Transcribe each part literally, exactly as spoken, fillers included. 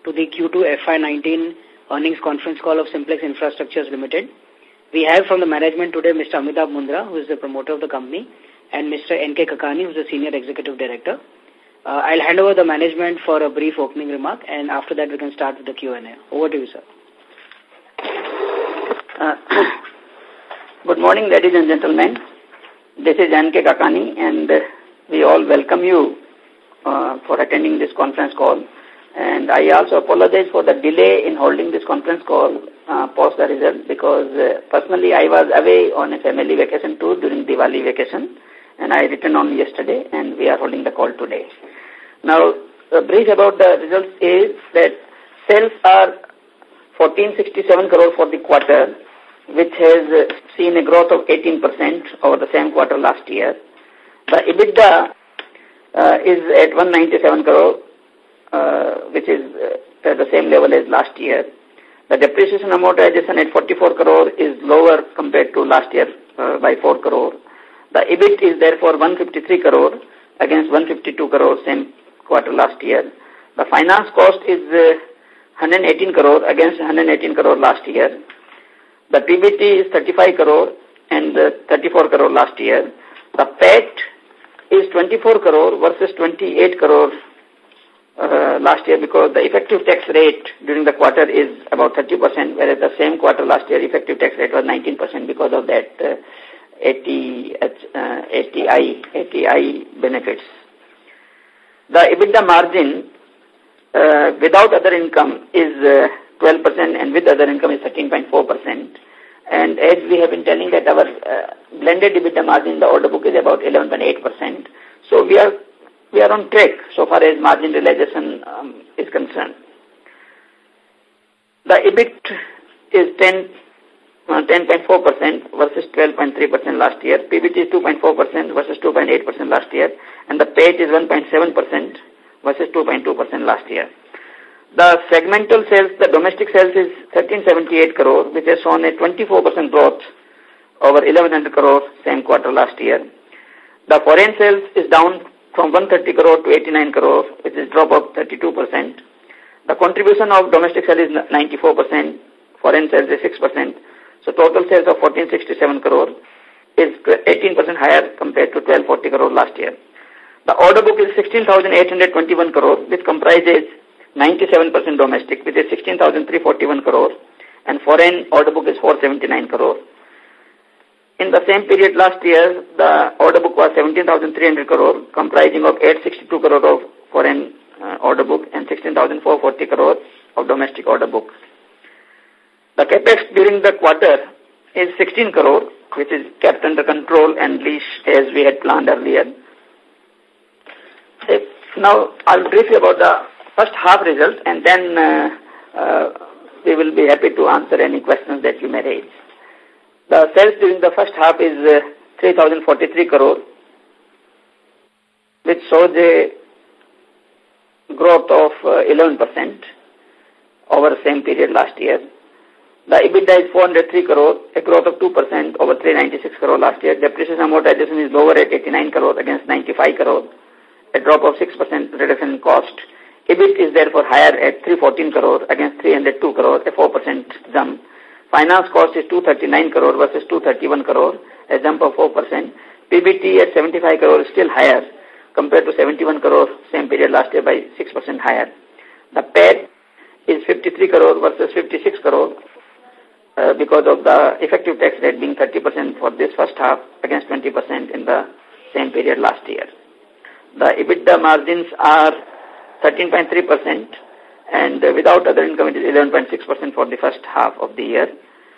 to the Q two F Y nineteen earnings conference call of Simplex Infrastructures Limited. We have from the management today Mister Amitabh Mundra, who is the promoter of the company, and Mister N K Kakani, who is the Senior Executive Director. Uh, I'll hand over the management for a brief opening remark, and after that we can start with the Q and A. Over to you, sir. Uh, good morning, ladies and gentlemen. This is N K Kakani, and uh, we all welcome you uh, for attending this conference call. And I also apologize for the delay in holding this conference call uh, post the result, because uh, personally I was away on a family vacation tour during Diwali vacation, and I returned on yesterday, and we are holding the call today. Now, a brief about the results is that sales are fourteen sixty-seven crore for the quarter, which has uh, seen a growth of eighteen percent over the same quarter last year. The EBITDA uh, is at one ninety-seven crore, uh, which is uh, at the same level as last year. The depreciation amortization at forty-four crore is lower compared to last year uh, by four crore. The E B I T is therefore one fifty-three crore against one fifty-two crore same quarter last year. The finance cost is uh, one hundred eighteen crore against one hundred eighteen crore last year. The P B T is thirty-five crore and uh, thirty-four crore last year. The P A T is twenty-four crore versus twenty-eight crore uh, last year, because the effective tax rate during the quarter is about thirty percent, whereas the same quarter last year effective tax rate was nineteen percent because of that uh, A T I benefits. The EBITDA margin uh, without other income is uh, twelve percent and with other income is thirteen point four percent. And as we have been telling that our uh, blended EBITDA margin in the order book is about eleven point eight percent. So we are we are on track so far as margin realization um, is concerned. The E B I T is ten point four percent versus twelve point three percent last year. P B T is two point four percent versus two point eight percent last year. And the P A T is one point seven percent versus two point two percent last year. The segmental sales, the domestic sales is thirteen seventy-eight crore, which has shown a twenty-four percent growth over eleven hundred crore same quarter last year. The foreign sales is down from one hundred thirty crore to eighty-nine crore, which is drop of thirty-two percent. The contribution of domestic sales is ninety-four percent, foreign sales is six percent. So total sales of fourteen sixty-seven crore is eighteen percent higher compared to twelve forty crore last year. The order book is sixteen thousand eight hundred twenty-one crore, which comprises ninety-seven percent domestic, which is sixteen thousand three hundred forty-one crore, and foreign order book is four hundred seventy-nine crore. In the same period last year, the order book was seventeen thousand three hundred crore, comprising of eight hundred sixty-two crore of foreign uh, order book and sixteen thousand four hundred forty crore of domestic order book. The capex during the quarter is sixteen crore, which is kept under control and leash as we had planned earlier. If, now, I'll brief you about the first half result, and then uh, uh, we will be happy to answer any questions that you may raise. The sales during the first half is uh, three thousand forty-three crore, which shows a growth of uh, eleven percent over the same period last year. The EBITDA is four hundred three crore, a growth of two percent over three hundred ninety-six crore last year. Depreciation amortization is lower at eighty-nine crore against ninety-five crore, a drop of six percent reduction in cost. E B I T is therefore higher at three hundred fourteen crore against three hundred two crore, a four percent jump. Finance cost is two hundred thirty-nine crore versus two hundred thirty-one crore, a jump of four percent. P B T at seventy-five crore is still higher compared to seventy-one crore same period last year by six percent higher. The P A T is fifty-three crore versus fifty-six crore uh, because of the effective tax rate being thirty percent for this first half against twenty percent in the same period last year. The EBITDA margins are thirteen point three percent, and uh, without other income it is eleven point six percent for the first half of the year.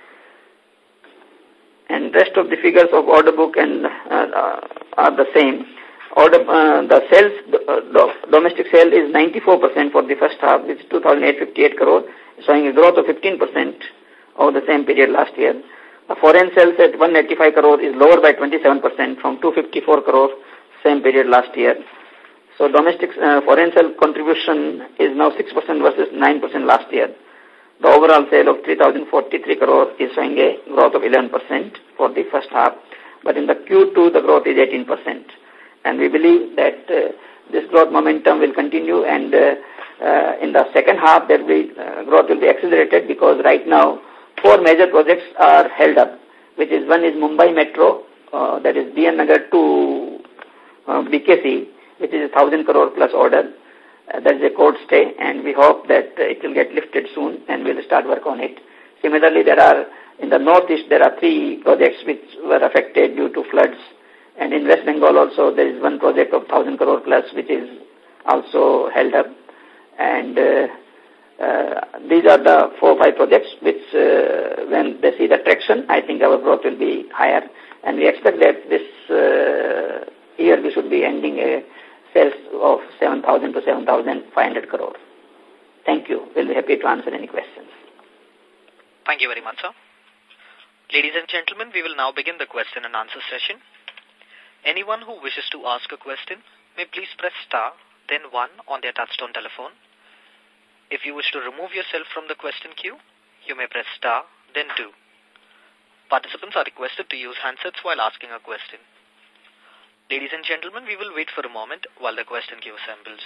And rest of the figures of order book and uh, uh, are the same. Order, uh, the sales, uh, the domestic sale is ninety-four percent for the first half, which is two thousand eight hundred fifty-eight crore, showing a growth of fifteen percent over the same period last year. The foreign sales at one hundred eighty-five crore is lower by twenty-seven percent from two hundred fifty-four crore same period last year. So domestic uh, foreign sale contribution is now six percent versus nine percent last year. The overall sale of three thousand forty-three crore is showing a growth of eleven percent for the first half. But in the Q two, the growth is eighteen percent. And we believe that uh, this growth momentum will continue, and uh, uh, in the second half, there will be, uh, growth will be accelerated because right now four major projects are held up, which is one is Mumbai Metro, uh, that is D N Nagar to uh, B K C, which is a thousand crore plus order. Uh, that is a court stay, and we hope that uh, it will get lifted soon, and we'll start work on it. Similarly, there are in the northeast there are three projects which were affected due to floods, and in West Bengal also there is one project of thousand crore plus which is also held up, and uh, uh, these are the four or five projects which, uh, when they see the traction, I think our growth will be higher, and we expect that this uh, year we should be ending a sales of seven thousand to seven thousand five hundred crore. Thank you. We'll be happy to answer any questions. Thank you very much, sir. Ladies and gentlemen, we will now begin the question and answer session. Anyone who wishes to ask a question may please press star, then one on their touchtone telephone. If you wish to remove yourself from the question queue, you may press star, then two. Participants are requested to use handsets while asking a question. Ladies and gentlemen, we will wait for a moment while the question queue assembles.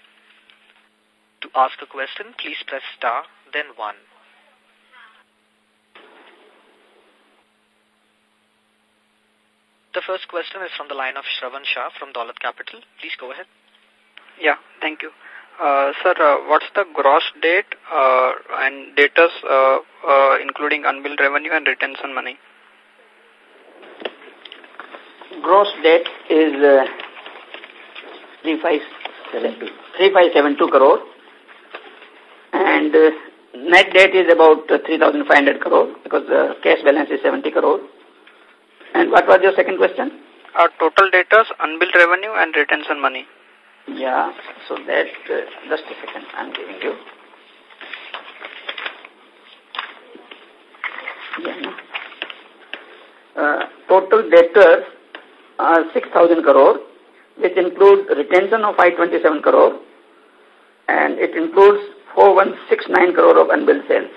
To ask a question, please press star, then one. The first question is from the line of Shravan Shah from Dolat Capital. Please go ahead. Yeah, thank you. Uh, sir, uh, what's the gross debt uh, and debtors, uh, uh, including unbilled revenue and retention money? Gross debt is uh, three five seven two crore, and uh, net debt is about uh, three thousand five hundred crore because the cash balance is seventy crore. And what was your second question? Uh, total debtors, unbilled revenue and retention money. Yeah, so that, uh, just a second, I'm giving you. Yeah, no. uh, total debtors are six thousand crore, which includes retention of five hundred twenty-seven crore, and it includes four thousand one hundred sixty-nine crore of unbilled sales.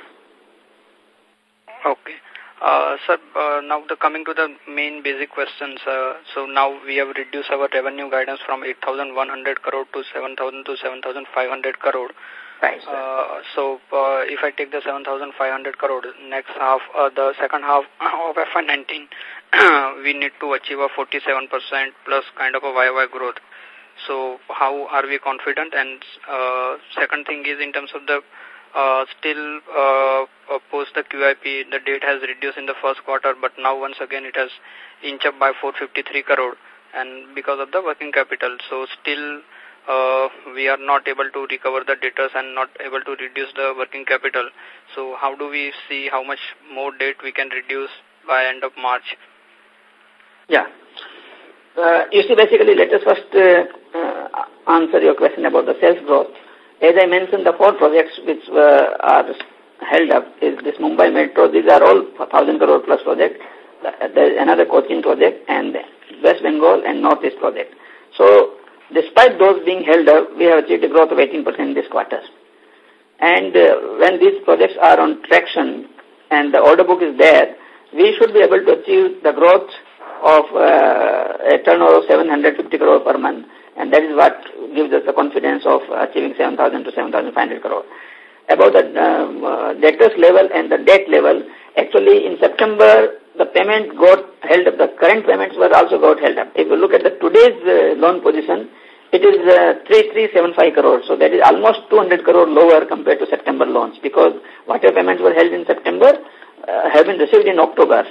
Okay. Uh, sir, uh, now the coming to the main basic questions. Uh, so now we have reduced our revenue guidance from eight thousand one hundred crore to seven thousand to seven thousand five hundred crore. Right. Uh, so uh, if I take the seven thousand five hundred crore, next half, uh, the second half of F Y nineteen, we need to achieve a forty-seven percent plus kind of a Y Y growth. So how are we confident? And uh, second thing is in terms of the Uh, still, uh, post the Q I P, the debt has reduced in the first quarter, but now once again it has inched up by four hundred fifty-three crore, and because of the working capital. So still, uh, we are not able to recover the debtors and not able to reduce the working capital. So how do we see how much more debt we can reduce by end of March? Yeah. Uh, you see, basically, let us first uh, uh, answer your question about the sales growth. As I mentioned, the four projects which uh, are held up is this Mumbai Metro. These are all one thousand crore plus project. There is another coaching project and West Bengal and Northeast project. So, despite those being held up, we have achieved a growth of eighteen percent this quarter. And uh, when these projects are on traction and the order book is there, we should be able to achieve the growth of uh, a turnover of seven hundred fifty crore per month. And that is what gives us the confidence of achieving seven thousand to seven thousand five hundred crore. About the um, uh, debtors level and the debt level, actually in September, the payment got held up. The current payments were also got held up. If you look at the today's uh, loan position, it is uh, three thousand three hundred seventy-five crore. So that is almost two hundred crore lower compared to September loans, because whatever payments were held in September uh, have been received in October.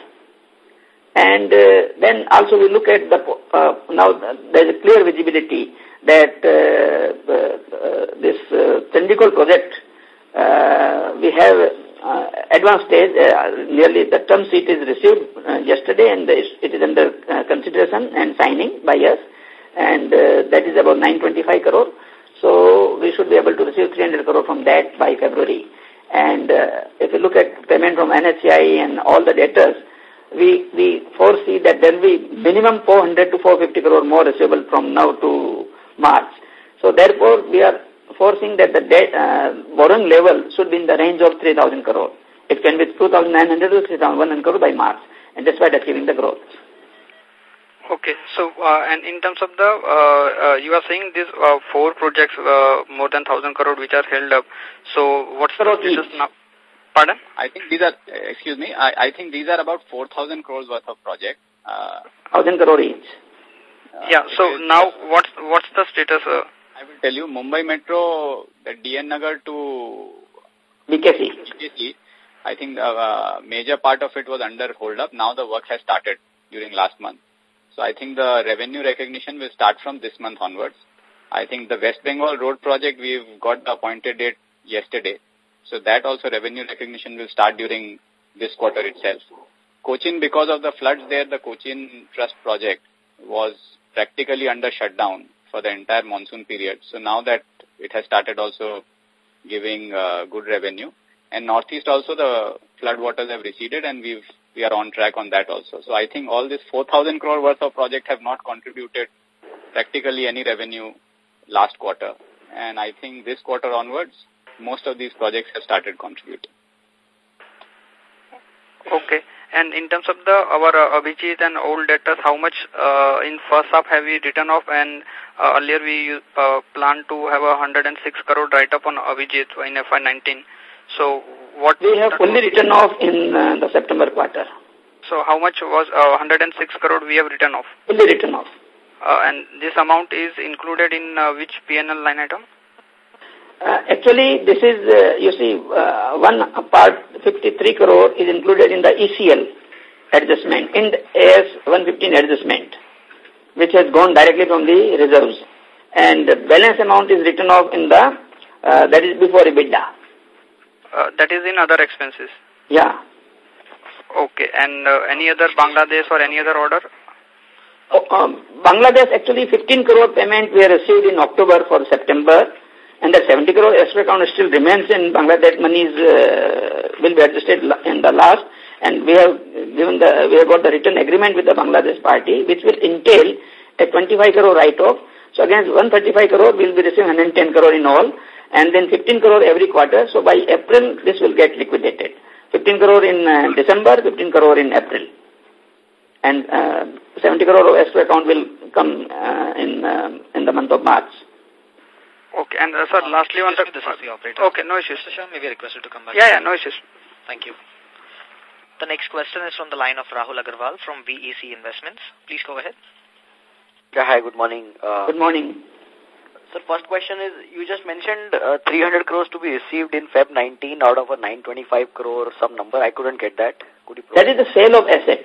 And uh, then also we look at the, uh, now there is a clear visibility that uh, uh, this uh, Chandigarh project, uh, we have uh, advanced stage, uh, nearly the term sheet is received uh, yesterday, and it is under uh, consideration and signing by us, and uh, that is about nine hundred twenty-five crore. So we should be able to receive three hundred crore from that by February. And uh, if you look at payment from N H C I and all the debtors, we we foresee that there will be minimum four hundred to four hundred fifty crore more receivable from now to March. So therefore, we are foreseeing that the debt, uh, borrowing level should be in the range of three thousand crore. It can be two thousand nine hundred to three thousand one hundred crore by March, and that's why achieving the growth. Okay, so uh, and in terms of the, uh, uh, you are saying these uh, four projects, uh, more than one thousand crore which are held up. So what's the status now? Pardon? I think these are, excuse me, I, I think these are about four thousand crores worth of project. Uh, one thousand crore each. Uh, yeah, so now what's, what's the status? Uh, I will tell you, Mumbai Metro, the D N Nagar to B K C. B K C, I think the uh, major part of it was under hold up. Now the work has started during last month. So I think the revenue recognition will start from this month onwards. I think the West Bengal road project, we've got the appointed date yesterday. So that also revenue recognition will start during this quarter itself. Cochin, because of the floods there, the Cochin Trust project was practically under shutdown for the entire monsoon period. So now that it has started also giving uh, good revenue. And Northeast also the flood waters have receded and we've, we are on track on that also. So I think all this four thousand crore worth of project have not contributed practically any revenue last quarter. And I think this quarter onwards, most of these projects have started contributing. Okay. And in terms of the our uh, Abhijit and old debtors, how much uh, in first half have we written off? And uh, earlier we uh, planned to have a one hundred six crore write-up on Abhijit in F Y nineteen. So what we have fully written off in uh, the September quarter. So how much was uh, one hundred six crore we have written off? Fully written off. Uh, and this amount is included in uh, which P and L line item? Uh, actually, this is, uh, you see, uh, one part, fifty-three crore is included in the E C L adjustment, in the A S one fifteen adjustment, which has gone directly from the reserves. And the balance amount is written off in the, uh, that is before EBITDA. Uh, that is in other expenses? Yeah. Okay. And uh, any other Bangladesh or any other order? Oh, um, Bangladesh, actually fifteen crore payment we received in October for September. And the seventy crore escrow account still remains in Bangladesh. Money is, uh, will be adjusted in the last. And we have given the, we have got the written agreement with the Bangladesh party, which will entail a twenty-five crore write-off. So against one hundred thirty-five crore, we will be receiving one hundred ten crore in all. And then fifteen crore every quarter. So by April, this will get liquidated. fifteen crore in uh, December, fifteen crore in April. And uh, seventy crore escrow account will come uh, in, uh, in the month of March. Okay, and uh, sir, uh, lastly on the... This is the operator. Okay, no issues. Mister Shah, may we request you to come back? Yeah, yeah, no issues. Thank you. The next question is from the line of Rahul Agarwal from V E C Investments. Please go ahead. Yeah, hi, good morning. Uh, good morning. So first question is, you just mentioned uh, three hundred crores to be received in Feb nineteen out of a nine twenty-five crore some number. I couldn't get that. Could you that is the sale of asset.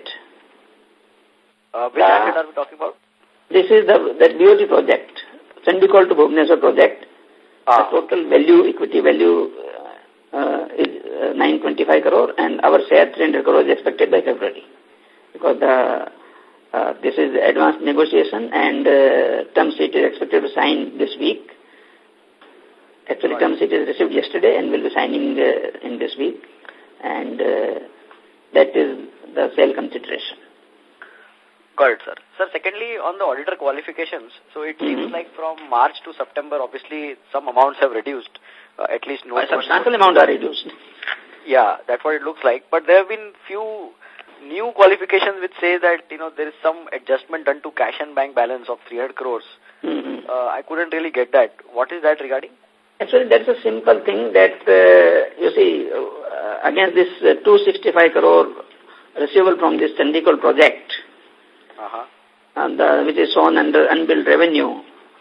Uh, which uh, asset are we talking about? This is the that B O T project. Chandigarh to Bhubaneswar project. Ah. The total value, equity value uh, uh, is uh, nine twenty-five crore and our share three hundred crore is expected by February. Because the, uh, this is advanced negotiation and uh, term sheet is expected to sign this week. Actually, right. Term sheet is received yesterday and will be signing uh, in this week. And uh, that is the sale consideration. Got it, sir. Sir, secondly, on the auditor qualifications, so it mm-hmm. seems like from March to September, obviously, some amounts have reduced, uh, at least no... A substantial amount are reduced. Yeah, that's what it looks like. But there have been few new qualifications which say that, you know, there is some adjustment done to cash and bank balance of three hundred crores. Mm-hmm. uh, I couldn't really get that. What is that regarding? Actually, that's a simple thing that, uh, you see, uh, against this uh, two hundred sixty-five crore receivable from this Chandigarh project, Uh-huh. and uh, which is shown under unbilled revenue.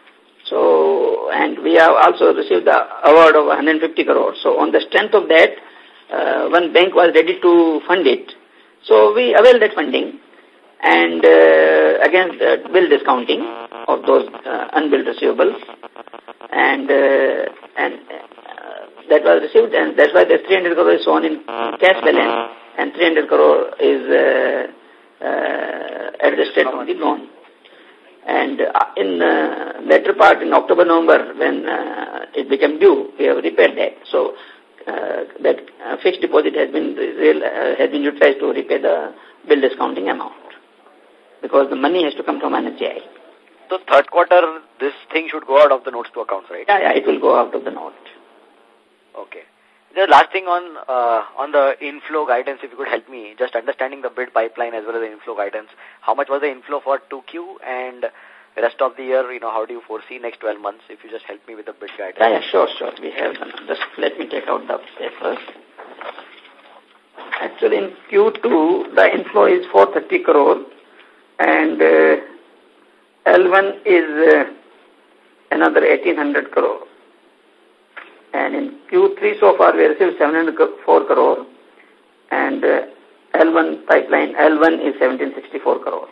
So, and we have also received the award of one hundred fifty crore. So, on the strength of that, uh, one bank was ready to fund it. So, we availed that funding and uh, against the bill discounting of those uh, unbilled receivables. And uh, and uh, that was received, and that's why the three hundred crore is shown in cash balance and three hundred crore is uh, uh, adjusted from the loan. And uh, in uh, later part, in October, November, when uh, it became due, we have repaid that. So uh, that uh, fixed deposit has been real, uh, has been utilized to repay the bill discounting amount, because the money has to come from N H A I. So third quarter, this thing should go out of the notes to accounts, right? Yeah, yeah, it will go out of the note. Okay. The last thing on uh, on the inflow guidance, if you could help me, just understanding the bid pipeline as well as the inflow guidance. How much was the inflow for two Q and the rest of the year? You know, how do you foresee next twelve months? If you just help me with the bid guidance. Yeah, yeah, sure, sure. We have done. Just let me take out the papers. Actually, in Q two, the inflow is four hundred thirty crore, and uh, L one is uh, another eighteen hundred crore. And in Q three so far we received seven hundred four crore, and uh, L one pipeline, L one is seventeen sixty-four crore.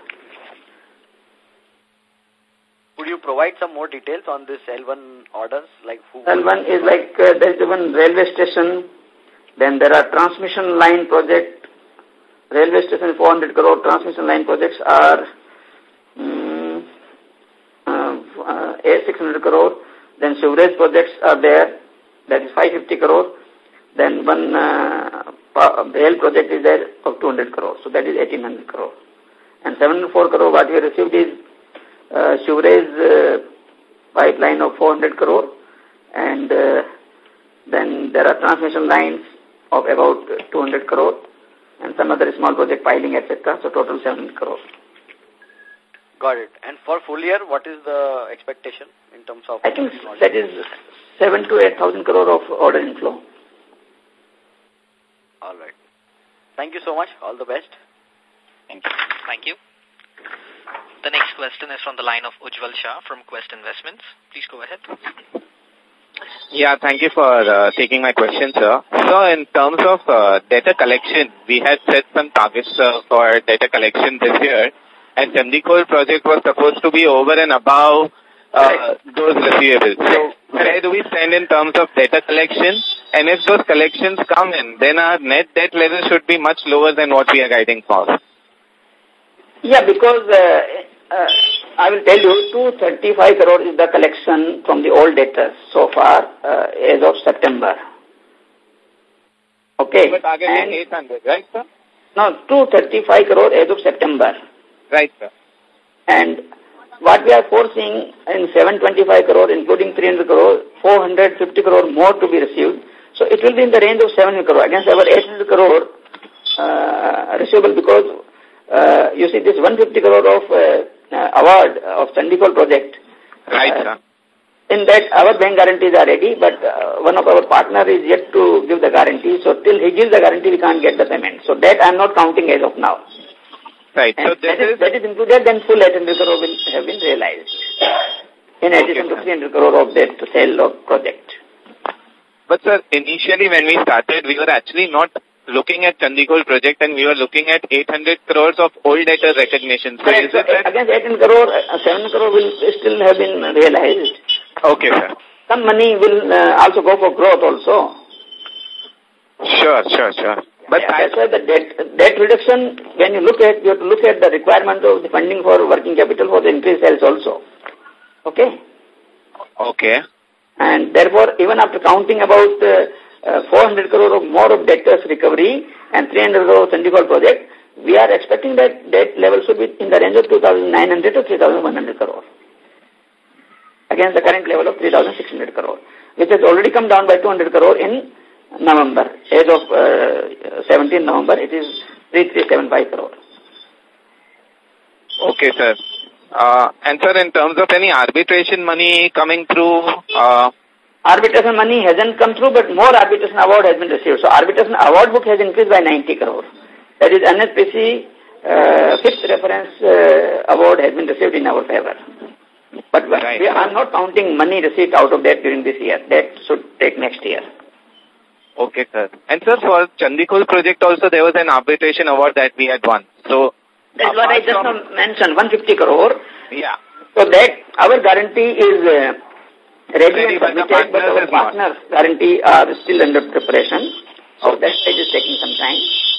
Would you provide some more details on this L one orders? Like who? L one is like, uh, there is one railway station, then there are transmission line project, railway station four hundred crore, transmission line projects are um, uh, uh, six hundred crore, then sewerage projects are there, that is five hundred fifty crore, then one uh, rail project is there of two hundred crore, so that is eighteen hundred crore. And seven hundred four crore what we received is uh, sewerage uh, pipeline of four hundred crore, and uh, then there are transmission lines of about two hundred crore, and some other small project piling, et cetera. So total seven hundred crore. Got it. And for full year, what is the expectation in terms of? I think that is seven to eight thousand crore of order inflow. All right. Thank you so much. All the best. Thank you. Thank you. The next question is from the line of Ujjwal Shah from Quest Investments. Please go ahead. Yeah, thank you for uh, taking my question, sir. So, in terms of uh, data collection, we had set some targets uh, for data collection this year, and Chandikol project was supposed to be over and above uh, those receivables. So, where do we stand in terms of data collection? And if those collections come in, then our net debt level should be much lower than what we are guiding for. Yeah, because uh, uh, I will tell you, two hundred thirty-five crore is the collection from the old debtors so far uh, as of September. Okay. But targeting eight hundred, right, sir? No, two hundred thirty-five crore as of September. Right, sir. And what we are foreseeing in seven hundred twenty-five crore, including three hundred crore, four hundred fifty crore more to be received. So it will be in the range of seven hundred crore against our eight hundred crore uh, receivable, because uh, you see this one hundred fifty crore of uh, uh, award of Chandikol project. Right, uh, sir. In that, our bank guarantees are ready, but uh, one of our partner is yet to give the guarantee. So till he gives the guarantee, we can't get the payment. So that I am not counting as of now. Right. And so this that is, is that is included, then full eight hundred crore will have been realized. In addition okay, to three hundred crore of that sale of project. But sir, initially when we started, we were actually not looking at Chandikol project, and we were looking at eight hundred crores of old data recognition. So Correct. is it that? Against eight hundred crore, uh, seven hundred crore will still have been realized. Okay, sir. Some money will uh, also go for growth also. Sure, sure, sure. But yeah, that's why the debt, debt reduction, when you look at, you have to look at the requirement of the funding for working capital for the increased sales also. Okay? Okay. And therefore, even after counting about uh, uh, four hundred crore of more of debtors recovery and three hundred crore of Chandikol project, we are expecting that debt level should be in the range of two thousand nine hundred to three thousand one hundred crore. Against the current level of three thousand six hundred crore, which has already come down by two hundred crore in November. As of uh, seventeenth November, it is three thousand three hundred seventy-five crore. Okay, sir. Uh, and sir, in terms of any arbitration money coming through? Uh, arbitration money hasn't come through, but more arbitration award has been received. So arbitration award book has increased by ninety crore. That is N S P C uh, fifth reference uh, award has been received in our favor. But right. we are not counting money receipt out of that during this year. That should take next year. Okay, sir. And sir, for Chandikol project also, there was an arbitration award that we had won. So that's what I just now mentioned, one hundred fifty crore. Yeah. So that our guarantee is uh, ready, ready and submitted, but our partners' guarantee are still under preparation. So that stage is taking some time.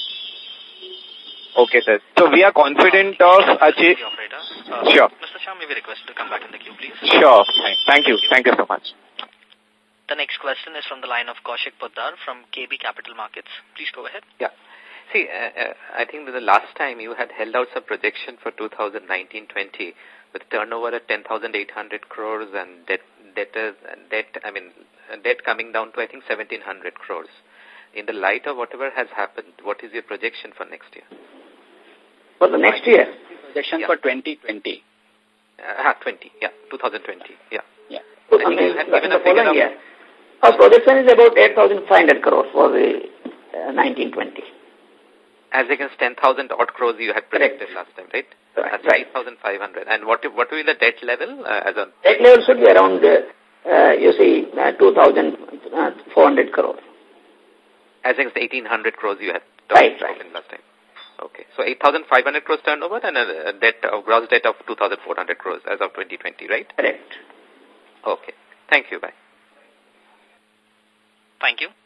Okay, sir. So we are confident of achieving. Uh, sure. Mister Shah, may we request to come back in the queue, please? Sure. Thank you. Thank you so much. The next question is from the line of Kaushik Poddar from K B Capital Markets. Please go ahead. Yeah. See, uh, uh, I think that the last time you had held out some projection for two thousand nineteen twenty with turnover at ten thousand eight hundred crores and debt, debtors, debt, I mean, debt coming down to, I think, seventeen hundred crores. in the light of whatever has happened, what is your projection for next year? For the next year? Projection yeah. for twenty twenty. Uh, twenty, yeah, two thousand twenty, yeah. Yeah. So, I think you had given the a figure of... year. Our projection is about eight thousand five hundred crores for the uh, nineteen twenty. As against ten thousand odd crores you had predicted last time, right? Right. That's right. eight thousand five hundred. And what what will be the debt level uh, as a... Debt level should be around, uh, uh, you see, uh, two thousand four hundred crores. As against eighteen hundred crores you had right, talked right. last time. Okay. So eight thousand five hundred crores turnover and a, a debt of gross debt of two thousand four hundred crores as of twenty twenty, right? Correct. Okay. Thank you. Bye. Thank you.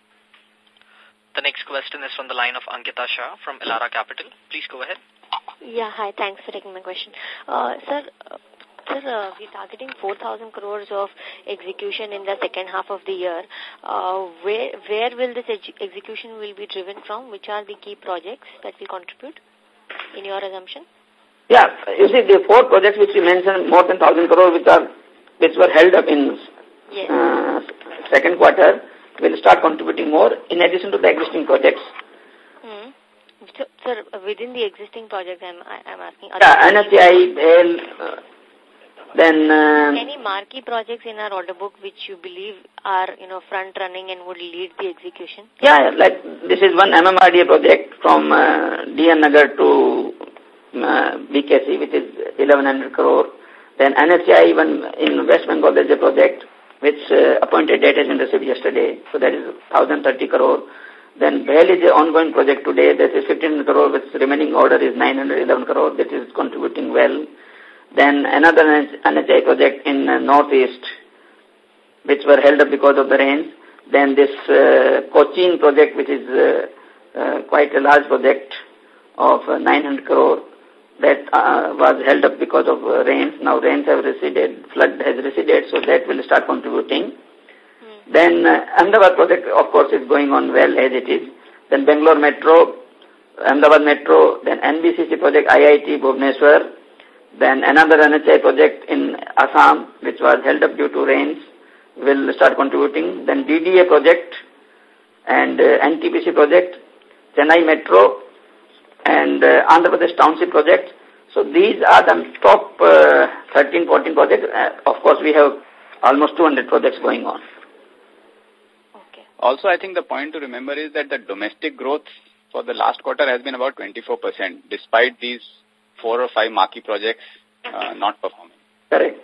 The next question is from the line of Ankita Shah from Elara Capital. Please go ahead. Yeah, hi. Thanks for taking my question. Uh, sir, uh, sir, uh, we're targeting four thousand crores of execution in the second half of the year. Uh, where where will this ex execution will be driven from? Which are the key projects that will contribute in your assumption? Yeah, you see the four projects which we mentioned, more than one thousand crores, which are which were held up in yes. uh, second quarter, will start contributing more in addition to the existing projects. Hmm. So, sir, within the existing projects, I'm, I'm asking... Yeah, N H A I, B L, uh, then... Uh, any marquee projects in our order book which you believe are, you know, front-running and would lead the execution? Yeah, like this is one M M R D A project from uh, D N Nagar to uh, B K C, which is eleven hundred crore. Then N H A I, one in West Bengal, there is a project which uh, appointed date has been received yesterday. So that is one thousand thirty crore. Then B H E L is an ongoing project today. That is fifteen hundred crore, which remaining order is nine hundred eleven crore. That is contributing well. Then another N H A I project in uh, Northeast, which were held up because of the rains. Then this uh, Cochin project, which is uh, uh, quite a large project of uh, nine hundred crore, that uh, was held up because of uh, rains. Now rains have receded, flood has receded, so that will start contributing. Hmm. Then uh, Ahmedabad project, of course, is going on well as it is. Then Bangalore Metro, Ahmedabad Metro, then N B C C project, I I T Bhubaneswar, then another N H A I project in Assam, which was held up due to rains, will start contributing. Then D D A project and uh, N T P C project, Chennai Metro, and uh, Andhra Pradesh Township project. So these are the top uh, thirteen, fourteen projects. Uh, of course, we have almost two hundred projects going on. Okay. Also, I think the point to remember is that the domestic growth for the last quarter has been about twenty-four percent, despite these four or five marquee projects uh, not performing. Correct.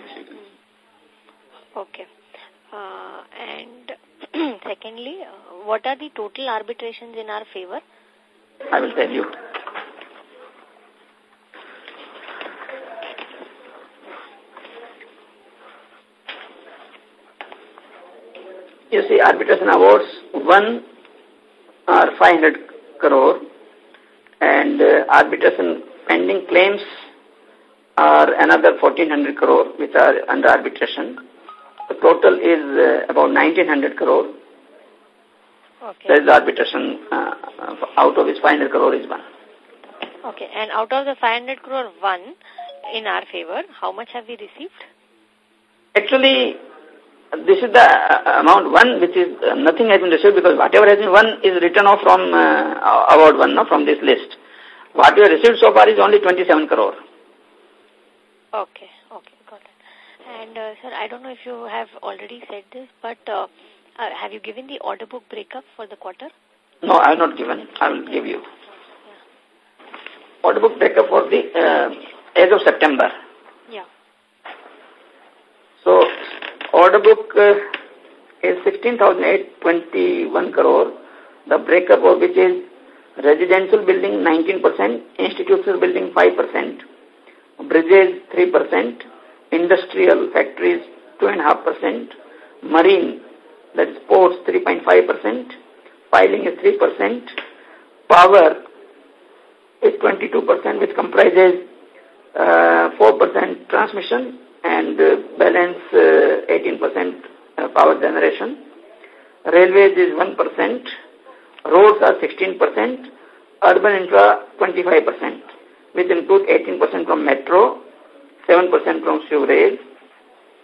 Okay. Uh, and secondly, uh, what are the total arbitrations in our favor? I will tell you. You see, arbitration awards, one are five hundred crore, and uh, arbitration pending claims are another fourteen hundred crore, which are under arbitration. The total is uh, about nineteen hundred crore. Okay. There is arbitration, uh, out of which five hundred crore is one. Okay, and out of the five hundred crore one in our favor, how much have we received? Actually, this is the uh, amount one, which is uh, nothing has been received, because whatever has been won is written off from uh, award one, no, from this list. What we have received so far is only twenty-seven crore. Okay, okay, got it. And uh, sir, I don't know if you have already said this, but uh, uh, have you given the order book breakup for the quarter? No, I have not given. I will give you. Yeah. Order book breakup for the uh, as of September. Yeah. So, order book uh, is sixteen thousand eight hundred twenty-one crore, the breakup of which is residential building nineteen percent, institutional building five percent, bridges three percent, industrial factories two point five percent, marine, that is ports three point five percent, piling is three percent, power is twenty-two percent, which comprises uh, four percent transmission, and uh, balance uh, eighteen percent uh, power generation. Railways is one percent, roads are sixteen percent, urban infra twenty-five percent, which include eighteen percent from metro, seven percent from sewerage,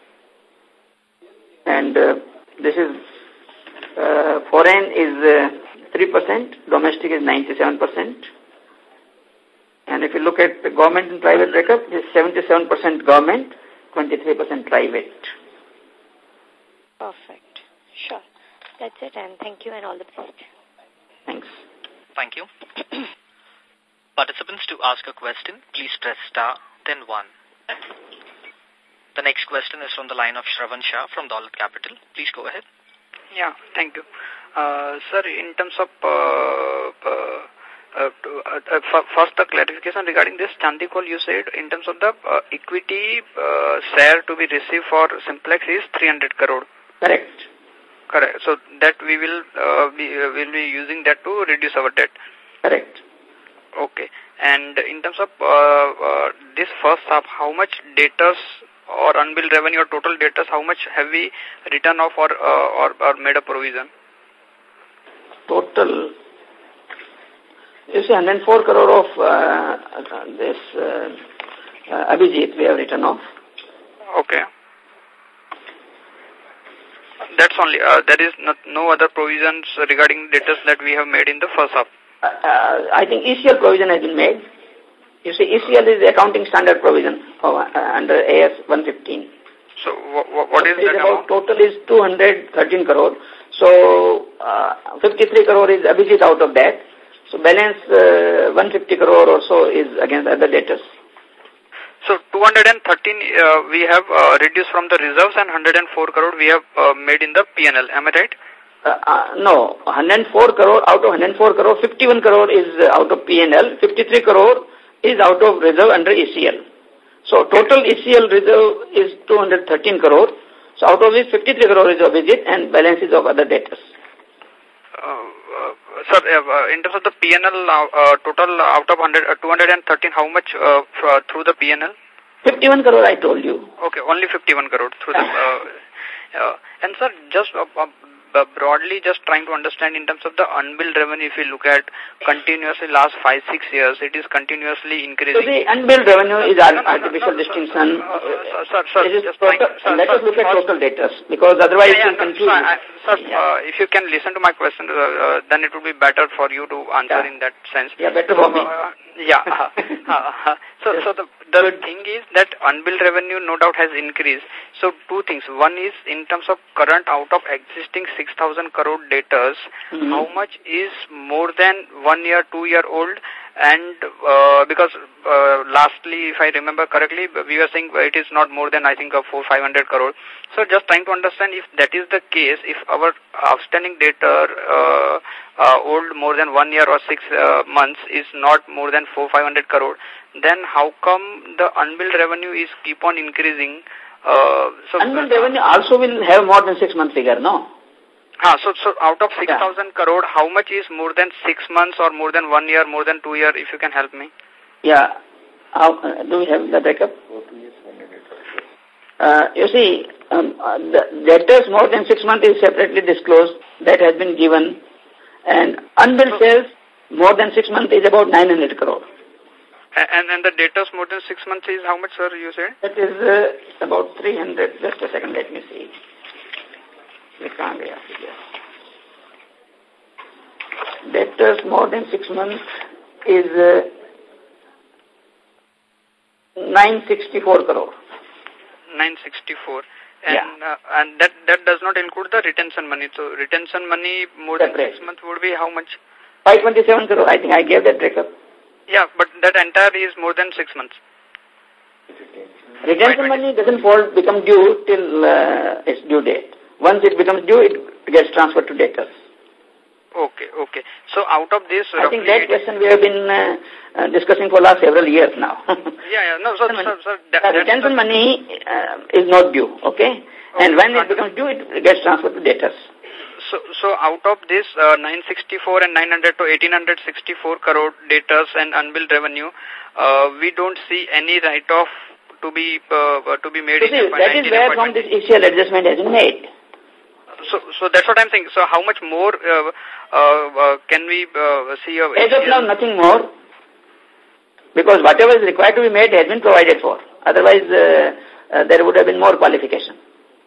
and uh, this is uh, foreign is uh, ninety-three percent, domestic is ninety-seven percent. And if you look at the government and private breakup, it is seventy-seven percent government, twenty-three percent private. Perfect. Sure. That's it, and thank you and all the best. Thanks. Thank you. Participants, to ask a question, please press star, then one. The next question is from the line of Shravan Shah from Dolat Capital. Please go ahead. Yeah, thank you. Uh, sir, in terms of, uh, uh, uh, uh, first the clarification regarding this Chandikol, you said in terms of the uh, equity uh, share to be received for Simplex is three hundred crore. Correct. Correct. So that we will uh, be uh, will be using that to reduce our debt. Correct. Okay. And in terms of uh, uh, this first half, how much debtors or unbilled revenue or total debtors, how much have we written off or, uh, or, or made a provision? Total, you see one hundred four crore of uh, this uh, uh, Abhijit we have written off. Okay. That's only, uh, there is not, no other provisions regarding debtors that we have made in the first half. Uh, uh, I think E C L provision has been made. You see, E C L is the accounting standard provision of, uh, under A S one fifteen. So, what is that amount? Total is two hundred thirteen crore. So, uh, fifty-three crore is Abhijit out of that. So, balance uh, one hundred fifty crore or so is against other debtors. So, two hundred thirteen uh, we have uh, reduced from the reserves and one hundred four crore we have uh, made in the P and L. Am I right? Uh, uh, no, one hundred four crore, out of one hundred four crore, fifty-one crore is uh, out of P and L, fifty-three crore is out of reserve under E C L. So total E C L reserve is two hundred thirteen crore. So out of this, fifty-three crore is of Abhijit and balance is of other debtors. Uh, uh, sir, uh, in terms of the P and L, uh, total out of one hundred, uh, two hundred thirteen, how much uh, through the P and L? fifty-one crore I told you. Okay, only fifty-one crore through the... Uh, uh, and sir, just... Uh, uh, But broadly, just trying to understand in terms of the unbilled revenue, if you look at continuously last five, six years, it is continuously increasing. So the unbilled revenue is an no, no, artificial no, no, distinction. Uh, uh, sir, sir, it is just total, trying, let sir, us look sir, at total debtors, because otherwise yeah, it will yeah, confuse no, you. I, Sir, yeah. uh, if you can listen to my question, uh, uh, then it would be better for you to answer yeah. in that sense. Yeah, better for me. Uh, yeah. Uh, uh, so, yes. so the the thing is that unbilled revenue no doubt has increased. So two things. One is in terms of current out of existing six thousand crore debtors, mm-hmm. how much is more than one year, two year old? And uh, because uh, lastly, if I remember correctly, we were saying it is not more than I think of four, five hundred crore. So just trying to understand if that is the case, if our outstanding debtor uh, uh, old more than one year or six uh, months is not more than four, five hundred crore, then how come the unbilled revenue is keep on increasing? Uh, so unbilled revenue also will have more than six month figure, no? Ah, so, so out of six thousand yeah. crore, how much is more than six months or more than one year, more than two year, if you can help me? Yeah. How, uh, do we have the breakup? Uh, you see, um, uh, the debtors more than six months is separately disclosed. That has been given. And unbilled sales more than six months is about nine hundred crore. And, and the debtors more than six months is how much, sir, you said? That is uh, about three hundred. Just a second, let me see. Debtors more than six months is uh, nine sixty-four crore. nine sixty-four. And, yeah. uh, and that, that does not include the retention money. So retention money more than Separate. six months would be how much? five twenty-seven crore. I think I gave that breakup. Yeah, but that entire is more than six months. Retention money doesn't fall, become due till uh, its due date. Once it becomes due, it gets transferred to debtors. Okay, okay. So out of this... I think that question we have been uh, uh, discussing for last several years now. yeah, yeah. No, so, so, so that, the retention money uh, is not due, okay? okay and when it becomes due, it gets transferred to debtors. So, so out of this uh, nine sixty-four and nine hundred to eighteen sixty-four crore debtors and unbilled revenue, uh, we don't see any write-off to be uh, to be made so in see, that is where from this E C L adjustment has been made. So, so that's what I'm saying. So, how much more uh, uh, uh, can we uh, see? Of As of now, nothing more, because whatever is required to be made has been provided for. Otherwise, uh, uh, there would have been more qualification.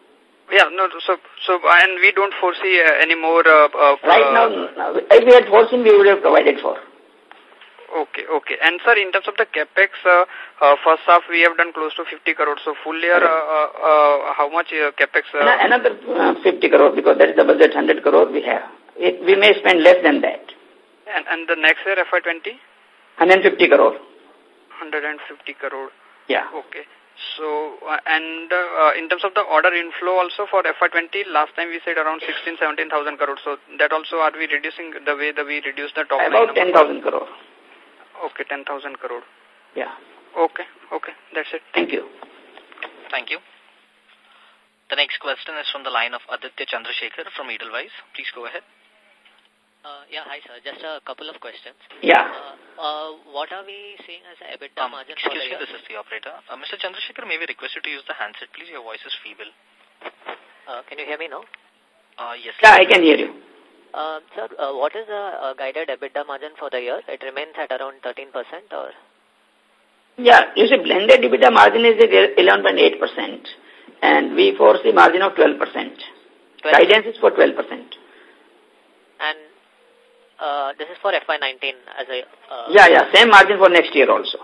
Yeah, no, so, so, and we don't foresee uh, any more... Uh, uh, right now, now, if we had foreseen, we would have provided for. Okay, okay. And sir, in terms of the capex, uh, uh, first half we have done close to fifty crores. So full year, uh, uh, how much uh, capex? Uh, Another uh, fifty crore, because that is the budget, one hundred crore we have. It, we may spend less than that. And, and the next year, F Y twenty? one hundred fifty crore. one hundred fifty crore. Yeah. Okay. So, uh, and uh, in terms of the order inflow also for F Y twenty, last time we said around sixteen, seventeen thousand crores. So that also, are we reducing the way that we reduce the top line? About ten thousand crore. Okay, ten thousand crore. Yeah. Okay, okay. That's it. Thank you. Thank you. The next question is from the line of Aditya Chandrasekhar from Edelweiss. Please go ahead. Uh, yeah, hi sir. Just a couple of questions. Yeah. Uh, uh, what are we seeing as a EBITDA um, margin excuse for the me, year? This is the operator. Uh, Mister Chandrasekhar, may we request you to use the handset, please? Your voice is feeble. Uh, can you hear me now? Uh, yes. Yeah, I can hear you. Uh, sir, uh, what is the uh, guided EBITDA margin for the year? It remains at around thirteen percent or? Yeah, you see, blended EBITDA margin is eleven point eight percent, and we foresee margin of twelve percent. Guidance is for twelve percent. And uh, this is for F Y nineteen as a... Uh, yeah, yeah, same margin for next year also.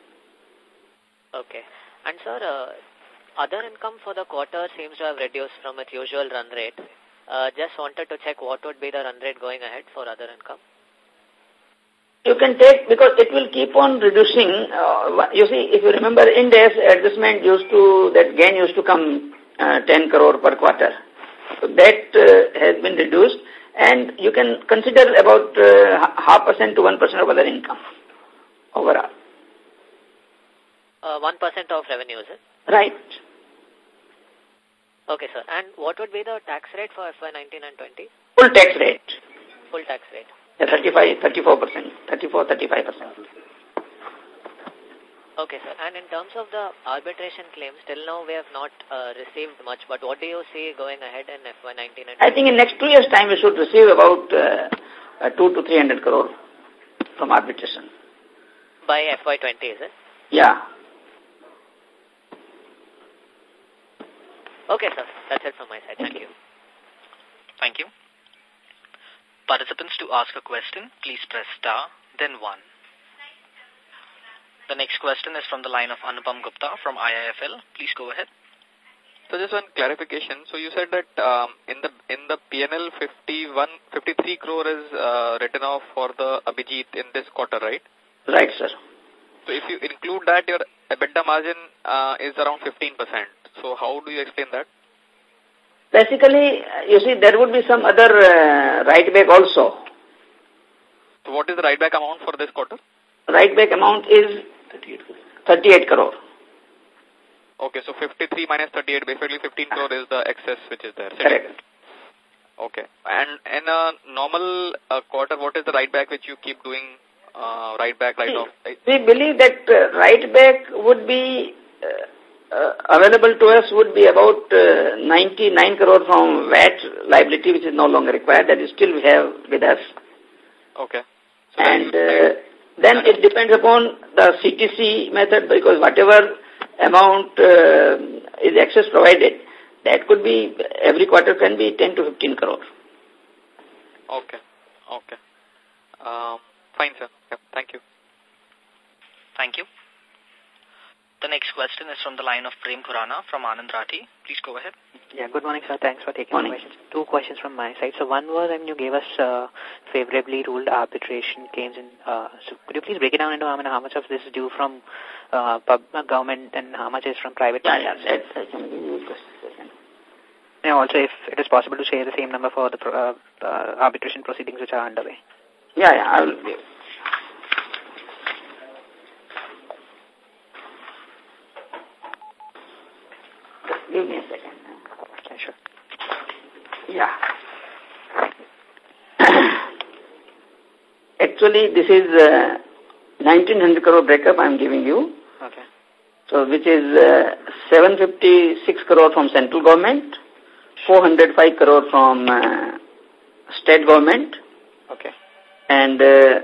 Okay. And sir, uh, other income for the quarter seems to have reduced from its usual run rate. Uh, just wanted to check what would be the run rate going ahead for other income. You can take, because it will keep on reducing. Uh, you see, if you remember, Ind AS adjustment used to, that gain used to come uh, ten crore per quarter. So that uh, has been reduced, and you can consider about uh, half percent to one percent of other income overall. Uh, one percent of revenue, is it? Right. Okay, sir. And what would be the tax rate for F Y nineteen and twenty? Full tax rate. Full tax rate. Yeah, thirty-five, thirty-four percent, thirty-four, thirty-five percent. Okay, sir. And in terms of the arbitration claims, till now we have not uh, received much, but what do you see going ahead in F Y nineteen and twenty? I think in next two years' time we should receive about uh, uh, two to three hundred crore from arbitration. By F Y twenty, is it? Yeah. Okay, sir. That's it from my side. Thank you. Thank you. Participants, to ask a question, please press star, then one. The next question is from the line of Anupam Gupta from I I F L. Please go ahead. So just one clarification. So you said that um, in the in the P and L fifty-one, fifty-three crore is uh, written off for the Abhijit in this quarter, right? Right, sir. So if you include that, your EBITDA margin uh, is around fifteen percent. So how do you explain that? Basically, you see, there would be some other uh, write-back also. So what is the write-back amount for this quarter? Write-back amount is thirty-eight crore. Okay, so fifty-three minus thirty-eight, basically fifteen crore is the excess which is there. Correct. Okay. And in a normal uh, quarter, what is the write-back which you keep doing, uh, write-back, write-off? Right? We believe that uh, write-back would be... Uh, Uh, available to us would be about uh, ninety-nine crore from V A T liability, which is no longer required. That is still we have with us. Okay. So and uh, then it depends upon the C T C method, because whatever amount uh, is excess provided, that could be, every quarter can be ten to fifteen crore. Okay. Okay. Um, fine, sir. Yeah, thank you. Thank you. The next question is from the line of Prem Khurana from Anand Rathi. Please go ahead. Yeah, good morning, sir. Thanks for taking morning. my questions. Two questions from my side. So one was, I mean, you gave us uh, favorably ruled arbitration claims. In, uh, so could you please break it down into I mean, how much of this is due from uh, pub, uh, government and how much is from private? Yeah, yeah, that's, I can give you just a second. And also, if it is possible to share the same number for the uh, uh, arbitration proceedings which are underway. Yeah, yeah, I will give. Give me a second. Yeah, sure. Yeah. Actually, this is uh, nineteen hundred crore breakup I am giving you. Okay. So, which is uh, seven hundred fifty-six crore from central government, four hundred five crore from uh, state government. Okay. And, uh,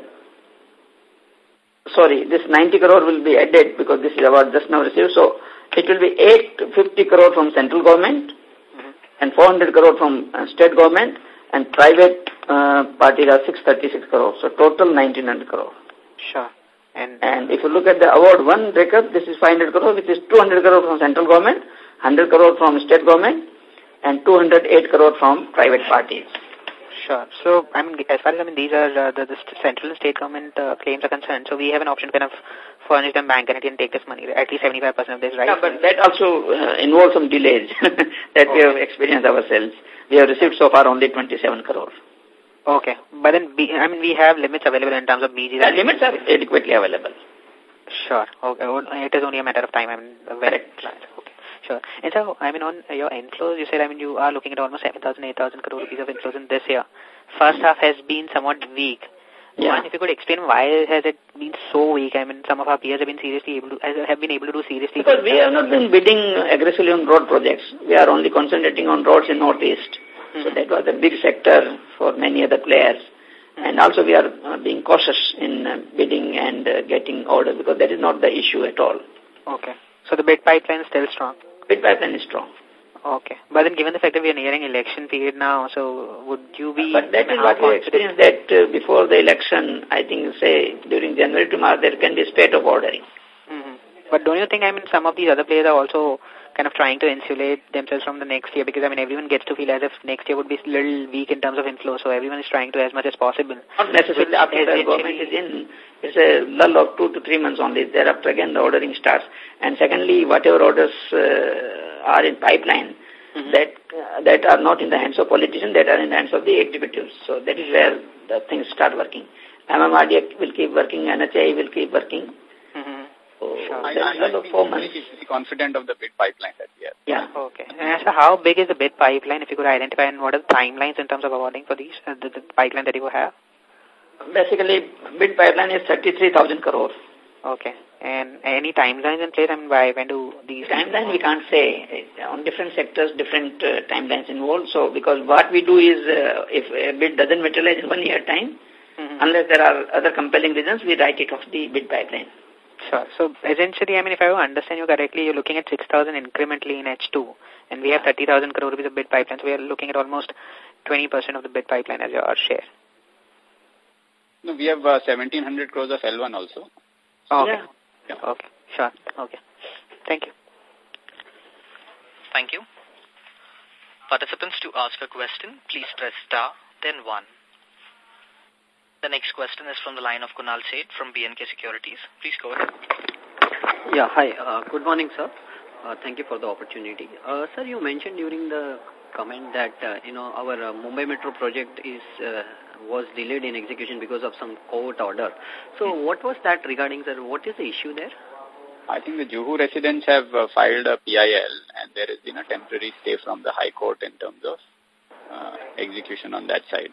sorry, this ninety crore will be added because this is about just now received. So, it will be eight hundred fifty crore from central government, mm-hmm. and four hundred crore from uh, state government, and private uh, parties are six hundred thirty-six crore. So total nineteen hundred crore. Sure. And, and if you look at the award one breakup, this is five hundred crore, which is two hundred crore from central government, one hundred crore from state government, and two hundred eight crore from private parties. Sure. So, I mean, as far as I mean, these are uh, the, the central and state government uh, claims are concerned. So, we have an option to kind of furnish them bank guarantee and take this money, at least seventy-five percent of this, right? Yeah, but that also uh, involves some delays that okay. we have experienced ourselves. We have received so far only twenty-seven crore. Okay. But then, B, I mean, we have limits available in terms of B Gs. The limits are adequately available. Sure. Okay. It is only a matter of time. I mean, very Correct. Okay. Sure. And so, I mean, on your inflows, you said, I mean, you are looking at almost seven thousand, eight thousand crore rupees of inflows in this year. First half has been somewhat weak. Yeah. One, if you could explain why has it been so weak? I mean, some of our peers have been seriously able to, have been able to do seriously. Because we have not been bidding aggressively on road projects. We are only concentrating on roads in Northeast. Mm-hmm. So that was a big sector for many other players. Mm-hmm. And also we are uh, being cautious in uh, bidding and uh, getting orders because that is not the issue at all. Okay. So the bid pipeline is still strong? Bid pipeline is strong. Okay. But then given the fact that we are nearing election period now, so would you be... But that is what we experienced that uh, before the election, I think, say, during January to March, there can be a spate of ordering. Mm-hmm. But don't you think, I mean, some of these other players are also kind of trying to insulate themselves from the next year? Because, I mean, everyone gets to feel as if next year would be a little weak in terms of inflow, so everyone is trying to as much as possible. Not necessarily. After the government is in, it's a lull of two to three months only. Thereafter, again, the ordering starts. And secondly, whatever orders uh, are in pipeline, mm-hmm. that uh, that are not in the hands of politicians, that are in the hands of the executives. So that is where the things start working. M M R D A will keep working, N H A I will keep working. Mm-hmm. So sure. I, I, I think four months. Very confident of the bid pipeline that we have. Yeah. Okay. And so how big is the bid pipeline, if you could identify, and what are the timelines in terms of awarding for these, uh, the, the pipeline that you have? Basically, bid pipeline is thirty-three thousand crore. Okay. And any timelines in place? I mean, by when do these... Timeline we can't say. On different sectors, different uh, timelines involved. So, because what we do is, uh, if a bid doesn't materialize in one year time, mm-hmm. unless there are other compelling reasons, we write it off the bid pipeline. Sure. So, essentially, I mean, if I understand you correctly, you're looking at six thousand incrementally in H two, and we have thirty thousand crore rupees of bid pipeline, so we are looking at almost twenty percent of the bid pipeline as your share. No, we have uh, seventeen hundred crores of L one also. Okay. Yeah. Yeah. Okay. Sure. Okay. Thank you. Thank you. Participants, to ask a question, please press star, then one. The next question is from the line of Kunal Seth from B N K Securities. Please go ahead. Yeah, hi. Uh, good morning, sir. Uh, thank you for the opportunity. Uh, sir, you mentioned during the comment that, uh, you know, our uh, Mumbai Metro project is uh, was delayed in execution because of some court order. So what was that regarding, sir? What is the issue there? I think the Juhu residents have uh, filed a P I L and there has been a temporary stay from the High Court in terms of uh, execution on that side.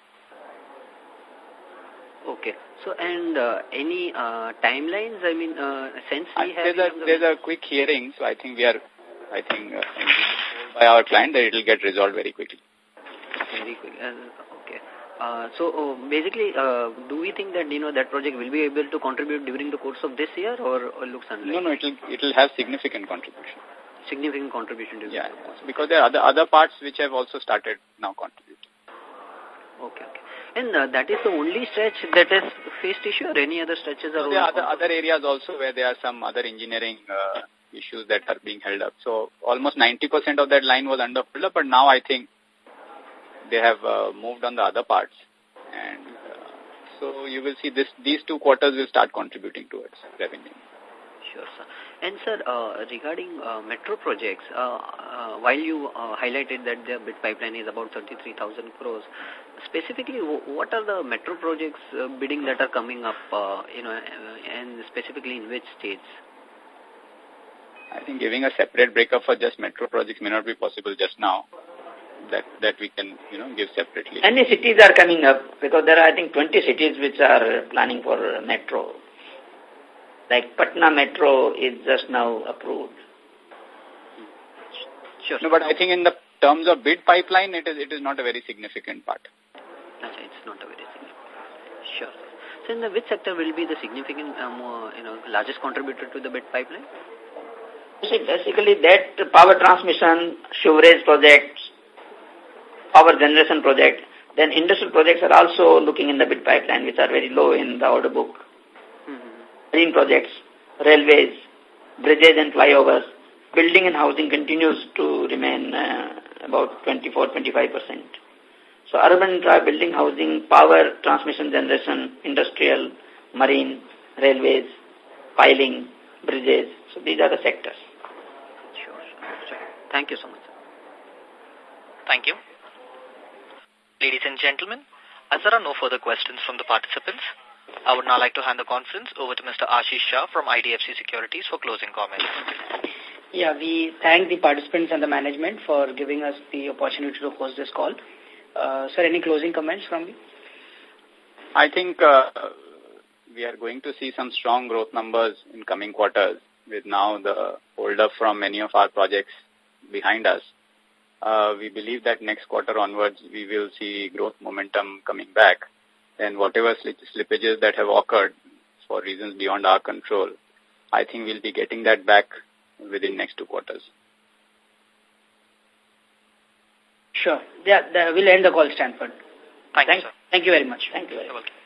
Okay. So, and uh, any uh, timelines, I mean, uh, since we I, have... There's a, there's a quick hearing, so I think we are, I think, uh, told by our client that it will get resolved very quickly. Very quick. Uh, okay. Uh, so, uh, basically, uh, do we think that, you know, that project will be able to contribute during the course of this year, or, or looks unlikely? No, no, it will, it will have significant contribution. Significant contribution during yeah, the course. Because there are other, other parts which have also started now contributing. Okay, okay. And uh, that is the only stretch that has faced issue, or any other stretches are... No, there are other, other areas also where there are some other engineering uh, issues that are being held up. So almost ninety percent of that line was under hold up, but now I think they have uh, moved on the other parts. And uh, so you will see this; these two quarters will start contributing towards revenue. Sure, sir. And, sir, uh, regarding uh, metro projects, uh, uh, while you uh, highlighted that the bid pipeline is about thirty-three thousand crores, specifically, what are the metro projects uh, bidding that are coming up, uh, you know, uh, and specifically in which states? I think giving a separate breakup for just metro projects may not be possible just now. That that we can, you know, give separately. Many cities are coming up because there are, I think, twenty cities which are planning for metro. Like Patna Metro is just now approved. Sure. No, but I think in the terms of bid pipeline, it is it is not a very significant part. It's not a very significant. Sure. So, in the which sector will be the significant, um, uh, you know, largest contributor to the bid pipeline? See, basically, that power transmission, sewerage projects, power generation project. Then industrial projects are also looking in the bid pipeline, which are very low in the order book. Mm-hmm. Marine projects, railways, bridges and flyovers, building and housing continues to remain uh, about twenty-four to twenty-five percent. So urban infra, building, housing, power, transmission generation, industrial, marine, railways, piling, bridges. So these are the sectors. Sure, sure. Thank you so much. Thank you. Ladies and gentlemen, as there are no further questions from the participants, I would now like to hand the conference over to Mister Ashish Shah from I D F C Securities for closing comments. Yeah, we thank the participants and the management for giving us the opportunity to host this call. Uh, sir, any closing comments from you? I think uh, we are going to see some strong growth numbers in coming quarters with now the hold up from many of our projects behind us. Uh, we believe that next quarter onwards we will see growth momentum coming back, and whatever slippages that have occurred for reasons beyond our control, I think we'll be getting that back within next two quarters. Sure. Yeah, the, we'll end the call, Stanford. Thank thank, you, sir. Thank you very much. Thank you very much.